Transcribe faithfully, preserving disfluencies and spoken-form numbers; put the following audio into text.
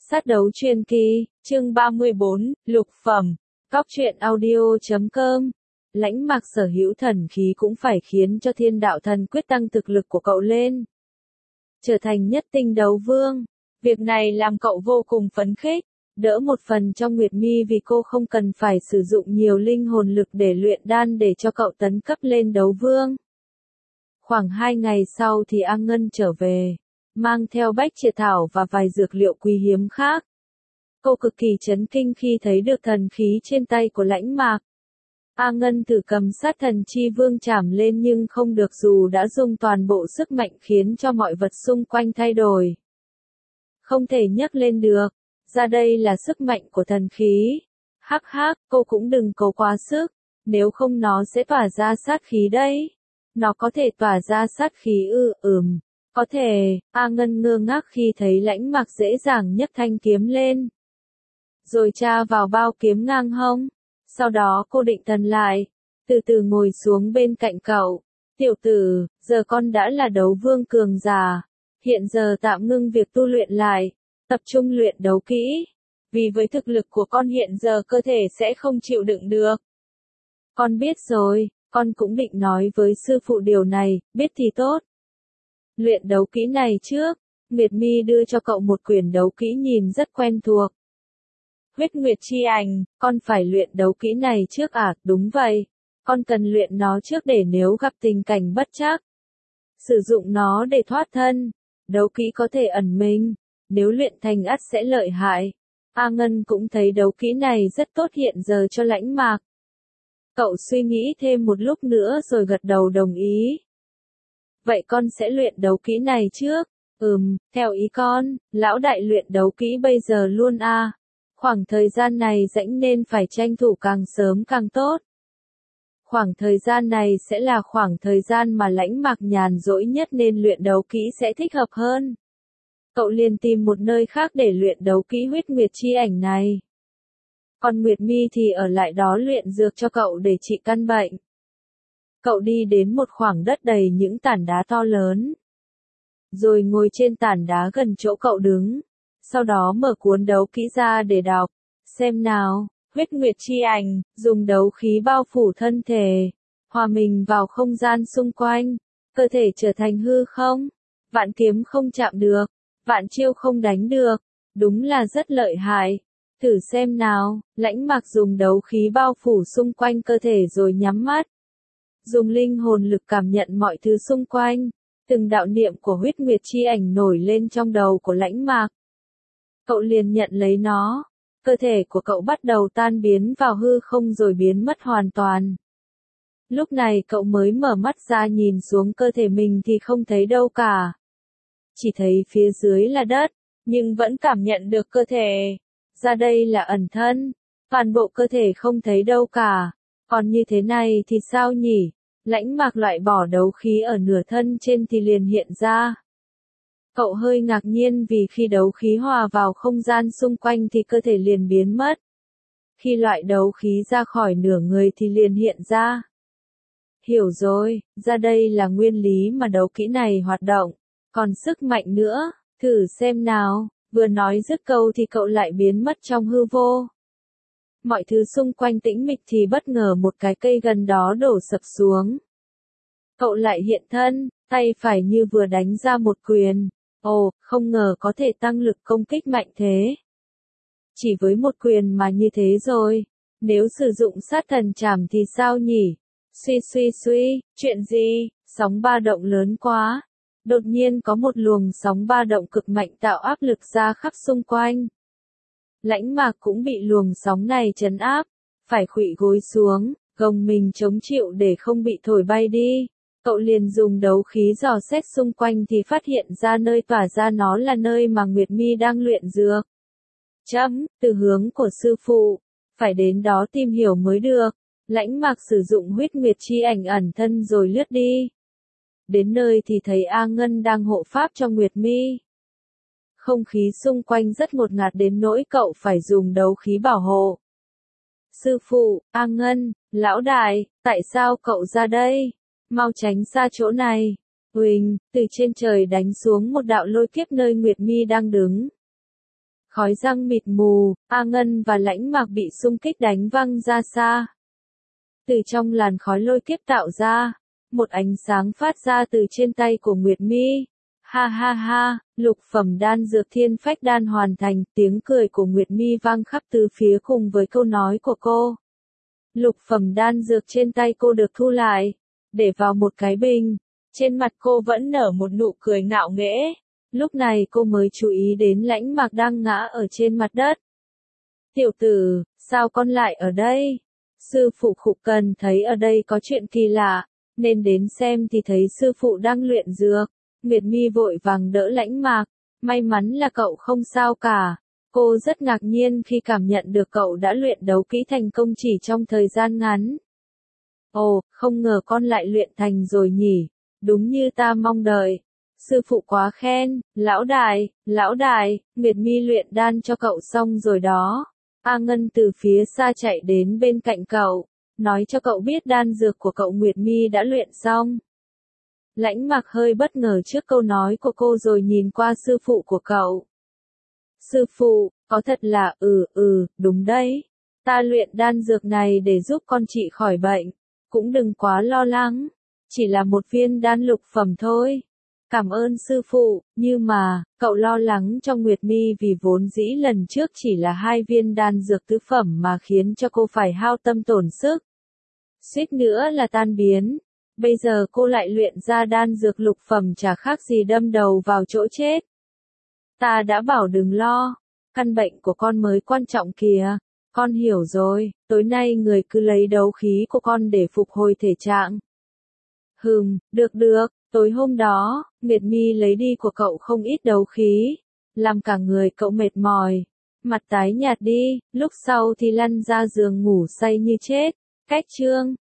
Sát đấu truyền kỳ, chương ba mươi bốn, lục phẩm, Cóc truyện audio chấm com. Lãnh Mạc sở hữu thần khí cũng phải khiến cho thiên đạo thần quyết tăng thực lực của cậu lên. Trở thành nhất tinh đấu vương. Việc này làm cậu vô cùng phấn khích, đỡ một phần trong Nguyệt Mi vì cô không cần phải sử dụng nhiều linh hồn lực để luyện đan để cho cậu tấn cấp lên đấu vương. Khoảng hai ngày sau thì A Ngân trở về, mang theo bách triệt thảo và vài dược liệu quý hiếm khác. Cô cực kỳ chấn kinh khi thấy được thần khí trên tay của Lãnh Mạc. A Ngân thử cầm sát thần chi vương chảm lên nhưng không được dù đã dùng toàn bộ sức mạnh khiến cho mọi vật xung quanh thay đổi. Không thể nhấc lên được, ra đây là sức mạnh của thần khí. Hắc hắc, cô cũng đừng cố quá sức, nếu không nó sẽ tỏa ra sát khí đấy. Nó có thể tỏa ra sát khí ư, ừm. Có thể, A Ngân ngơ ngác khi thấy Lãnh Mạc dễ dàng nhấc thanh kiếm lên. Rồi tra vào bao kiếm ngang hông. Sau đó cô định thần lại, từ từ ngồi xuống bên cạnh cậu. Tiểu tử, giờ con đã là đấu vương cường giả. Hiện giờ tạm ngưng việc tu luyện lại, tập trung luyện đấu kỹ. Vì với thực lực của con hiện giờ cơ thể sẽ không chịu đựng được. Con biết rồi, con cũng định nói với sư phụ điều này, biết thì tốt. Luyện đấu kỹ này trước, Nguyệt Mi đưa cho cậu một quyển đấu kỹ nhìn rất quen thuộc. Huyết Nguyệt Chi Ảnh, con phải luyện đấu kỹ này trước à, đúng vậy. Con cần luyện nó trước để nếu gặp tình cảnh bất trắc. Sử dụng nó để thoát thân. Đấu kỹ có thể ẩn mình, nếu luyện thành ắt sẽ lợi hại. A Ngân cũng thấy đấu kỹ này rất tốt hiện giờ cho Lãnh Mạc. Cậu suy nghĩ thêm một lúc nữa rồi gật đầu đồng ý. Vậy con sẽ luyện đấu kỹ này trước. Ừm, theo ý con, lão đại luyện đấu kỹ bây giờ luôn à. Khoảng thời gian này rảnh nên phải tranh thủ càng sớm càng tốt. Khoảng thời gian này sẽ là khoảng thời gian mà Lãnh Mạc nhàn rỗi nhất nên luyện đấu kỹ sẽ thích hợp hơn. Cậu liền tìm một nơi khác để luyện đấu kỹ Huyết Nguyệt Chi Ảnh này. Còn Nguyệt Mi thì ở lại đó luyện dược cho cậu để trị căn bệnh. Cậu đi đến một khoảng đất đầy những tảng đá to lớn. Rồi ngồi trên tảng đá gần chỗ cậu đứng. Sau đó mở cuốn đấu kỹ ra để đọc. Xem nào, Huyết Nguyệt Chi Ảnh, dùng đấu khí bao phủ thân thể. Hòa mình vào không gian xung quanh. Cơ thể trở thành hư không. Vạn kiếm không chạm được. Vạn chiêu không đánh được. Đúng là rất lợi hại. Thử xem nào, Lãnh Mạc dùng đấu khí bao phủ xung quanh cơ thể rồi nhắm mắt. Dùng linh hồn lực cảm nhận mọi thứ xung quanh. Từng đạo niệm của Huyết Nguyệt Chi Ảnh nổi lên trong đầu của Lãnh Mạc. Cậu liền nhận lấy nó. Cơ thể của cậu bắt đầu tan biến vào hư không rồi biến mất hoàn toàn. Lúc này cậu mới mở mắt ra nhìn xuống cơ thể mình thì không thấy đâu cả. Chỉ thấy phía dưới là đất, nhưng vẫn cảm nhận được cơ thể. Ra đây là ẩn thân, toàn bộ cơ thể không thấy đâu cả. Còn như thế này thì sao nhỉ? Lãnh Mạc loại bỏ đấu khí ở nửa thân trên thì liền hiện ra. Cậu hơi ngạc nhiên vì khi đấu khí hòa vào không gian xung quanh thì cơ thể liền biến mất. Khi loại đấu khí ra khỏi nửa người thì liền hiện ra. Hiểu rồi, ra đây là nguyên lý mà đấu kỹ này hoạt động. Còn sức mạnh nữa, thử xem nào. Vừa nói dứt câu thì cậu lại biến mất trong hư vô. Mọi thứ xung quanh tĩnh mịch thì bất ngờ một cái cây gần đó đổ sập xuống. Cậu lại hiện thân, tay phải như vừa đánh ra một quyền. Ồ, không ngờ có thể tăng lực công kích mạnh thế. Chỉ với một quyền mà như thế rồi. Nếu sử dụng sát thần chảm thì sao nhỉ? Suy suy suy, chuyện gì? Sóng ba động lớn quá. Đột nhiên có một luồng sóng ba động cực mạnh tạo áp lực ra khắp xung quanh. Lãnh Mạc cũng bị luồng sóng này trấn áp, phải khuỵu gối xuống, gồng mình chống chịu để không bị thổi bay đi. Cậu liền dùng đấu khí dò xét xung quanh thì phát hiện ra nơi tỏa ra nó là nơi mà Nguyệt Mi đang luyện dược. Chấm, từ hướng của sư phụ, phải đến đó tìm hiểu mới được. Lãnh Mạc sử dụng Huyết Nguyệt Chi Ảnh ẩn thân rồi lướt đi. Đến nơi thì thấy A Ngân đang hộ pháp cho Nguyệt Mi. Không khí xung quanh rất ngột ngạt đến nỗi cậu phải dùng đấu khí bảo hộ. Sư phụ, A Ngân, lão đại, tại sao cậu ra đây? Mau tránh xa chỗ này. Huỳnh, từ trên trời đánh xuống một đạo lôi kiếp nơi Nguyệt Mi đang đứng. Khói răng mịt mù, A Ngân và Lãnh Mạc bị xung kích đánh văng ra xa. Từ trong làn khói lôi kiếp tạo ra, một ánh sáng phát ra từ trên tay của Nguyệt Mi. Ha ha ha, lục phẩm đan dược thiên phách đan hoàn thành, tiếng cười của Nguyệt Mi vang khắp tứ phía cùng với câu nói của cô. Lục phẩm đan dược trên tay cô được thu lại, để vào một cái bình, trên mặt cô vẫn nở một nụ cười ngạo nghễ. Lúc này cô mới chú ý đến Lãnh Mạc đang ngã ở trên mặt đất. Tiểu tử, sao con lại ở đây? Sư phụ Khụ Cần thấy ở đây có chuyện kỳ lạ, nên đến xem thì thấy sư phụ đang luyện dược. Nguyệt Mi vội vàng đỡ Lãnh Mạc, may mắn là cậu không sao cả. Cô rất ngạc nhiên khi cảm nhận được cậu đã luyện đấu kỹ thành công chỉ trong thời gian ngắn. Ồ, không ngờ con lại luyện thành rồi nhỉ, đúng như ta mong đợi. Sư phụ quá khen, lão đại, lão đại, Nguyệt Mi luyện đan cho cậu xong rồi đó. A Ngân từ phía xa chạy đến bên cạnh cậu, nói cho cậu biết đan dược của cậu Nguyệt Mi đã luyện xong. Lãnh Mạc hơi bất ngờ trước câu nói của cô rồi nhìn qua sư phụ của cậu. Sư phụ, có thật là ừ ừ, đúng đấy. Ta luyện đan dược này để giúp con trị khỏi bệnh, cũng đừng quá lo lắng, chỉ là một viên đan lục phẩm thôi. Cảm ơn sư phụ, nhưng mà, cậu lo lắng cho Nguyệt Mi vì vốn dĩ lần trước chỉ là hai viên đan dược tứ phẩm mà khiến cho cô phải hao tâm tổn sức. Suýt nữa là tan biến. Bây giờ cô lại luyện ra đan dược lục phẩm chả khác gì đâm đầu vào chỗ chết. Ta đã bảo đừng lo, căn bệnh của con mới quan trọng kìa. Con hiểu rồi, tối nay người cứ lấy đấu khí của con để phục hồi thể trạng. Hừm, được được, tối hôm đó, Nguyệt Mi lấy đi của cậu không ít đấu khí, làm cả người cậu mệt mỏi, mặt tái nhạt đi, lúc sau thì lăn ra giường ngủ say như chết. Cách chương